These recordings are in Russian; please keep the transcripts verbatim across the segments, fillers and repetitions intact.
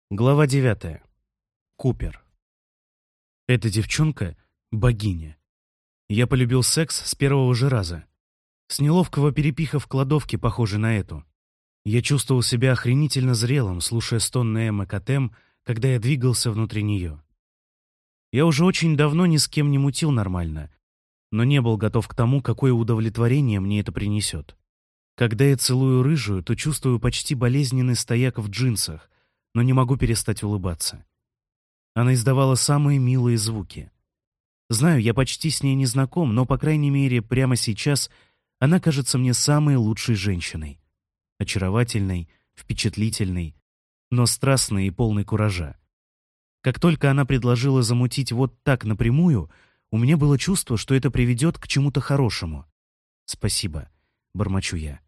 Глава девятая. Купер. Эта девчонка — богиня. Я полюбил секс с первого же раза. С неловкого перепиха в кладовке, похожей на эту. Я чувствовал себя охренительно зрелым, слушая стонный Эммы Котем, когда я двигался внутри нее. Я уже очень давно ни с кем не мутил нормально, но не был готов к тому, какое удовлетворение мне это принесет. Когда я целую рыжую, то чувствую почти болезненный стояк в джинсах, но не могу перестать улыбаться. Она издавала самые милые звуки. Знаю, я почти с ней не знаком, но, по крайней мере, прямо сейчас она кажется мне самой лучшей женщиной. Очаровательной, впечатлительной, но страстной и полной куража. Как только она предложила замутить вот так напрямую, у меня было чувство, что это приведет к чему-то хорошему. «Спасибо», — бормочу я.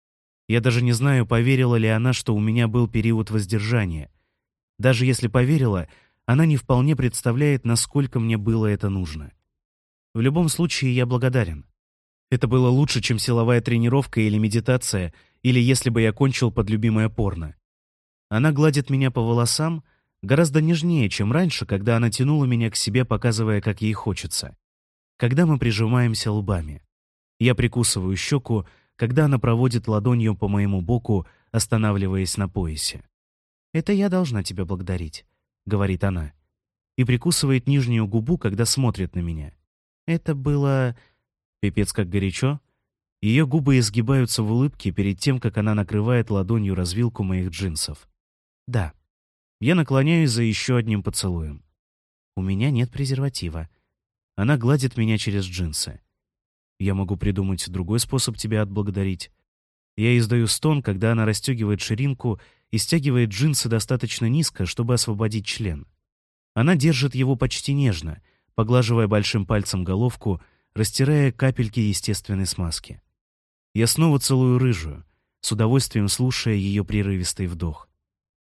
Я даже не знаю, поверила ли она, что у меня был период воздержания. Даже если поверила, она не вполне представляет, насколько мне было это нужно. В любом случае, я благодарен. Это было лучше, чем силовая тренировка или медитация, или если бы я кончил под любимое порно. Она гладит меня по волосам гораздо нежнее, чем раньше, когда она тянула меня к себе, показывая, как ей хочется. Когда мы прижимаемся лбами. Я прикусываю щеку, когда она проводит ладонью по моему боку, останавливаясь на поясе. «Это я должна тебя благодарить», — говорит она, и прикусывает нижнюю губу, когда смотрит на меня. «Это было... пипец как горячо». Ее губы изгибаются в улыбке перед тем, как она накрывает ладонью развилку моих джинсов. «Да». Я наклоняюсь за еще одним поцелуем. «У меня нет презерватива». Она гладит меня через джинсы. Я могу придумать другой способ тебя отблагодарить. Я издаю стон, когда она расстегивает ширинку и стягивает джинсы достаточно низко, чтобы освободить член. Она держит его почти нежно, поглаживая большим пальцем головку, растирая капельки естественной смазки. Я снова целую рыжую, с удовольствием слушая ее прерывистый вдох.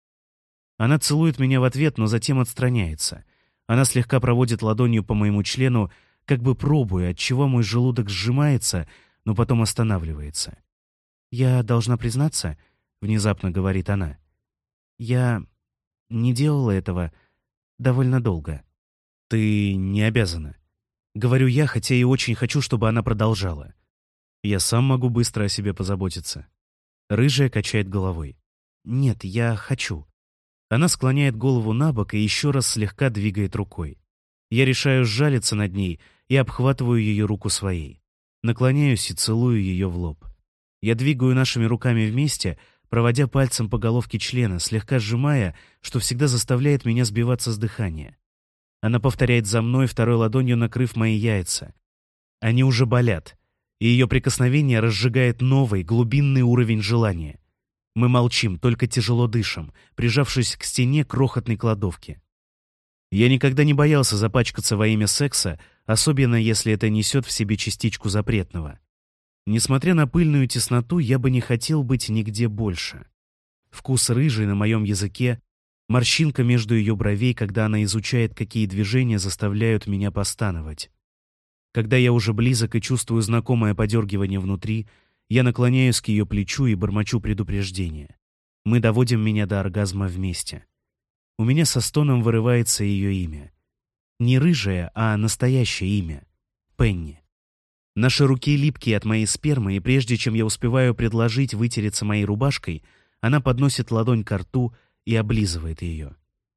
Она целует меня в ответ, но затем отстраняется. Она слегка проводит ладонью по моему члену, как бы пробуя, отчего мой желудок сжимается, но потом останавливается. «Я должна признаться», — внезапно говорит она, — «я не делала этого довольно долго». «Ты не обязана», — говорю я, хотя и очень хочу, чтобы она продолжала. «Я сам могу быстро о себе позаботиться». Рыжая качает головой. «Нет, я хочу». Она склоняет голову на бок и еще раз слегка двигает рукой. Я решаю сжалиться над ней и обхватываю ее руку своей. Наклоняюсь и целую ее в лоб. Я двигаю нашими руками вместе, проводя пальцем по головке члена, слегка сжимая, что всегда заставляет меня сбиваться с дыхания. Она повторяет за мной, второй ладонью накрыв мои яйца. Они уже болят, и ее прикосновение разжигает новый, глубинный уровень желания. Мы молчим, только тяжело дышим, прижавшись к стене крохотной кладовки. Я никогда не боялся запачкаться во имя секса, особенно если это несет в себе частичку запретного. Несмотря на пыльную тесноту, я бы не хотел быть нигде больше. Вкус рыжий на моем языке, морщинка между ее бровей, когда она изучает, какие движения заставляют меня постановать. Когда я уже близок и чувствую знакомое подергивание внутри, я наклоняюсь к ее плечу и бормочу предупреждение. Мы доводим меня до оргазма вместе. У меня со стоном вырывается ее имя. Не рыжая, а настоящее имя. Пенни. Наши руки липкие от моей спермы, и прежде чем я успеваю предложить вытереться моей рубашкой, она подносит ладонь ко рту и облизывает ее.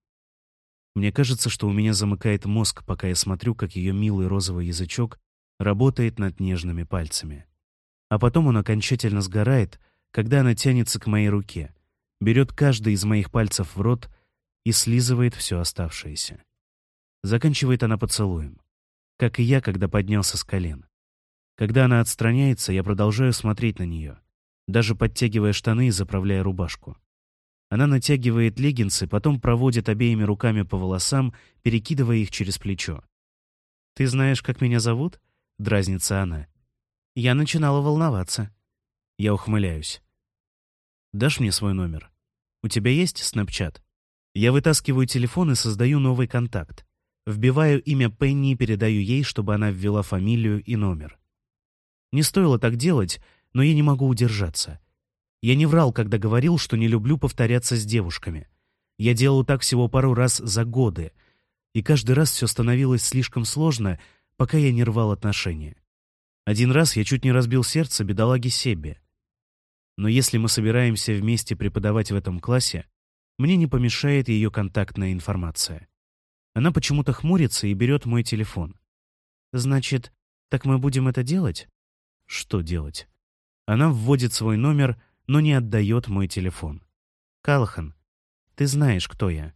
Мне кажется, что у меня замыкает мозг, пока я смотрю, как ее милый розовый язычок работает над нежными пальцами. А потом он окончательно сгорает, когда она тянется к моей руке, берет каждый из моих пальцев в рот и слизывает все оставшееся. Заканчивает она поцелуем, как и я, когда поднялся с колен. Когда она отстраняется, я продолжаю смотреть на нее, даже подтягивая штаны и заправляя рубашку. Она натягивает леггинсы, потом проводит обеими руками по волосам, перекидывая их через плечо. «Ты знаешь, как меня зовут?» — дразнится она. Я начинала волноваться. Я ухмыляюсь. «Дашь мне свой номер? У тебя есть Snapchat?» Я вытаскиваю телефон и создаю новый контакт. Вбиваю имя Пенни и передаю ей, чтобы она ввела фамилию и номер. Не стоило так делать, но я не могу удержаться. Я не врал, когда говорил, что не люблю повторяться с девушками. Я делал так всего пару раз за годы, и каждый раз все становилось слишком сложно, пока я не рвал отношения. Один раз я чуть не разбил сердце бедолаге Себе. Но если мы собираемся вместе преподавать в этом классе, мне не помешает ее контактная информация. Она почему-то хмурится и берет мой телефон. «Значит, так мы будем это делать?» «Что делать?» Она вводит свой номер, но не отдает мой телефон. «Калахан, ты знаешь, кто я».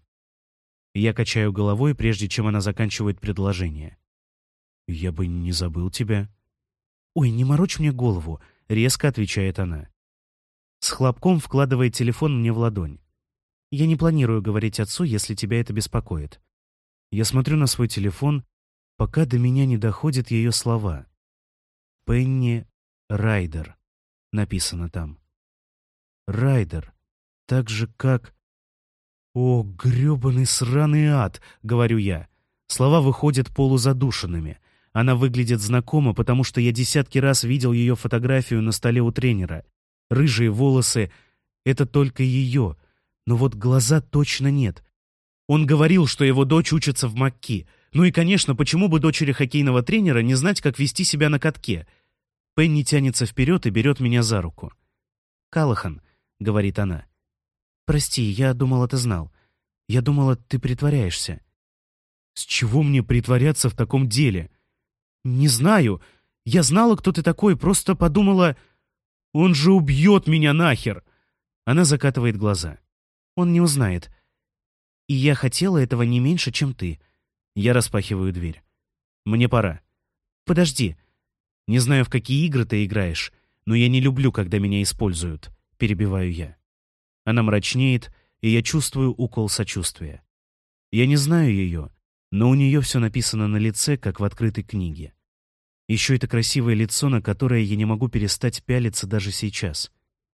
Я качаю головой, прежде чем она заканчивает предложение. «Я бы не забыл тебя». «Ой, не морочь мне голову», — резко отвечает она. С хлопком вкладывает телефон мне в ладонь. «Я не планирую говорить отцу, если тебя это беспокоит». Я смотрю на свой телефон, пока до меня не доходят ее слова. «Пенни Райдер» написано там. «Райдер». Так же, как... «О, грёбаный сраный ад», — говорю я. Слова выходят полузадушенными. Она выглядит знакомо, потому что я десятки раз видел ее фотографию на столе у тренера. Рыжие волосы — это только ее, но вот глаза точно нет. Он говорил, что его дочь учится в МакКи. Ну и, конечно, почему бы дочери хоккейного тренера не знать, как вести себя на катке? Пенни тянется вперед и берет меня за руку. «Калахан», — говорит она. «Прости, я думала, ты знал. Я думала, ты притворяешься». «С чего мне притворяться в таком деле?» «Не знаю. Я знала, кто ты такой, просто подумала... Он же убьет меня нахер!» Она закатывает глаза. «Он не узнает. И я хотела этого не меньше, чем ты». Я распахиваю дверь. «Мне пора». «Подожди. Не знаю, в какие игры ты играешь, но я не люблю, когда меня используют», — перебиваю я. Она мрачнеет, и я чувствую укол сочувствия. Я не знаю ее, но у нее все написано на лице, как в открытой книге. Еще это красивое лицо, на которое я не могу перестать пялиться даже сейчас.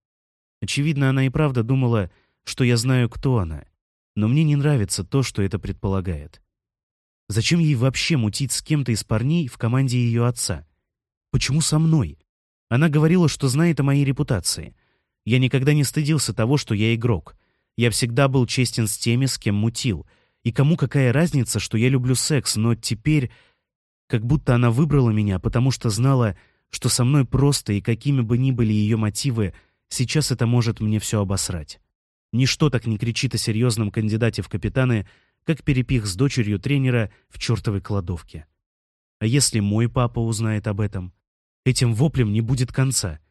Очевидно, она и правда думала, что я знаю, кто она, но мне не нравится то, что это предполагает. Зачем ей вообще мутить с кем-то из парней в команде ее отца? Почему со мной? Она говорила, что знает о моей репутации. Я никогда не стыдился того, что я игрок. Я всегда был честен с теми, с кем мутил. И кому какая разница, что я люблю секс, но теперь... Как будто она выбрала меня, потому что знала, что со мной просто, и какими бы ни были ее мотивы, сейчас это может мне все обосрать. Ничто так не кричит о серьезном кандидате в капитаны, как перепих с дочерью тренера в чертовой кладовке. А если мой папа узнает об этом? Этим воплем не будет конца.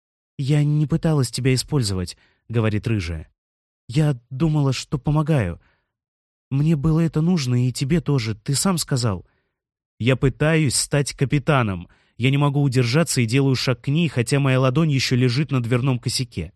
«Я не пыталась тебя использовать», — говорит рыжая. «Я думала, что помогаю. Мне было это нужно, и тебе тоже, ты сам сказал». «Я пытаюсь стать капитаном. Я не могу удержаться и делаю шаг к ней, хотя моя ладонь еще лежит на дверном косяке.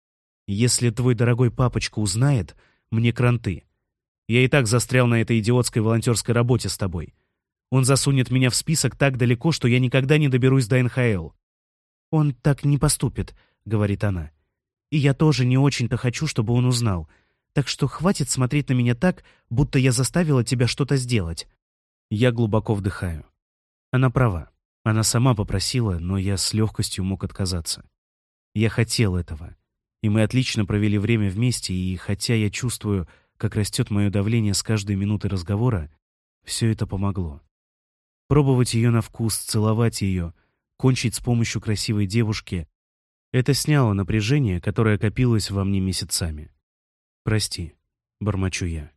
Если твой дорогой папочка узнает, мне кранты. Я и так застрял на этой идиотской волонтерской работе с тобой. Он засунет меня в список так далеко, что я никогда не доберусь до эн ха эл». «Он так не поступит», — говорит она. «И я тоже не очень-то хочу, чтобы он узнал. Так что хватит смотреть на меня так, будто я заставила тебя что-то сделать». Я глубоко вдыхаю. Она права. Она сама попросила, но я с легкостью мог отказаться. Я хотел этого. И мы отлично провели время вместе, и хотя я чувствую, как растет мое давление с каждой минуты разговора, все это помогло. Пробовать ее на вкус, целовать ее, кончить с помощью красивой девушки — это сняло напряжение, которое копилось во мне месяцами. «Прости», — бормочу я.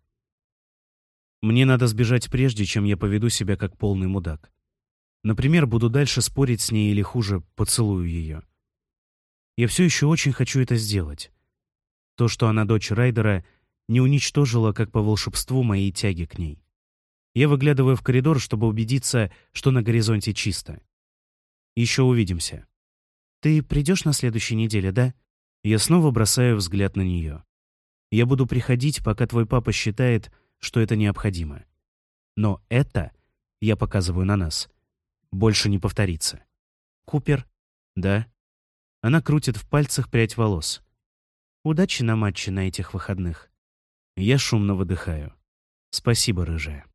Мне надо сбежать прежде, чем я поведу себя как полный мудак. Например, буду дальше спорить с ней или, хуже, поцелую ее. Я все еще очень хочу это сделать. То, что она дочь Райдера, не уничтожило, как по волшебству, моей тяги к ней. Я выглядываю в коридор, чтобы убедиться, что на горизонте чисто. Еще увидимся. «Ты придешь на следующей неделе, да?» Я снова бросаю взгляд на нее. «Я буду приходить, пока твой папа считает, что это необходимо. Но это, я показываю на нас, больше не повторится». «Купер?» «Да». Она крутит в пальцах прядь волос. «Удачи на матче на этих выходных». Я шумно выдыхаю. «Спасибо, рыжая».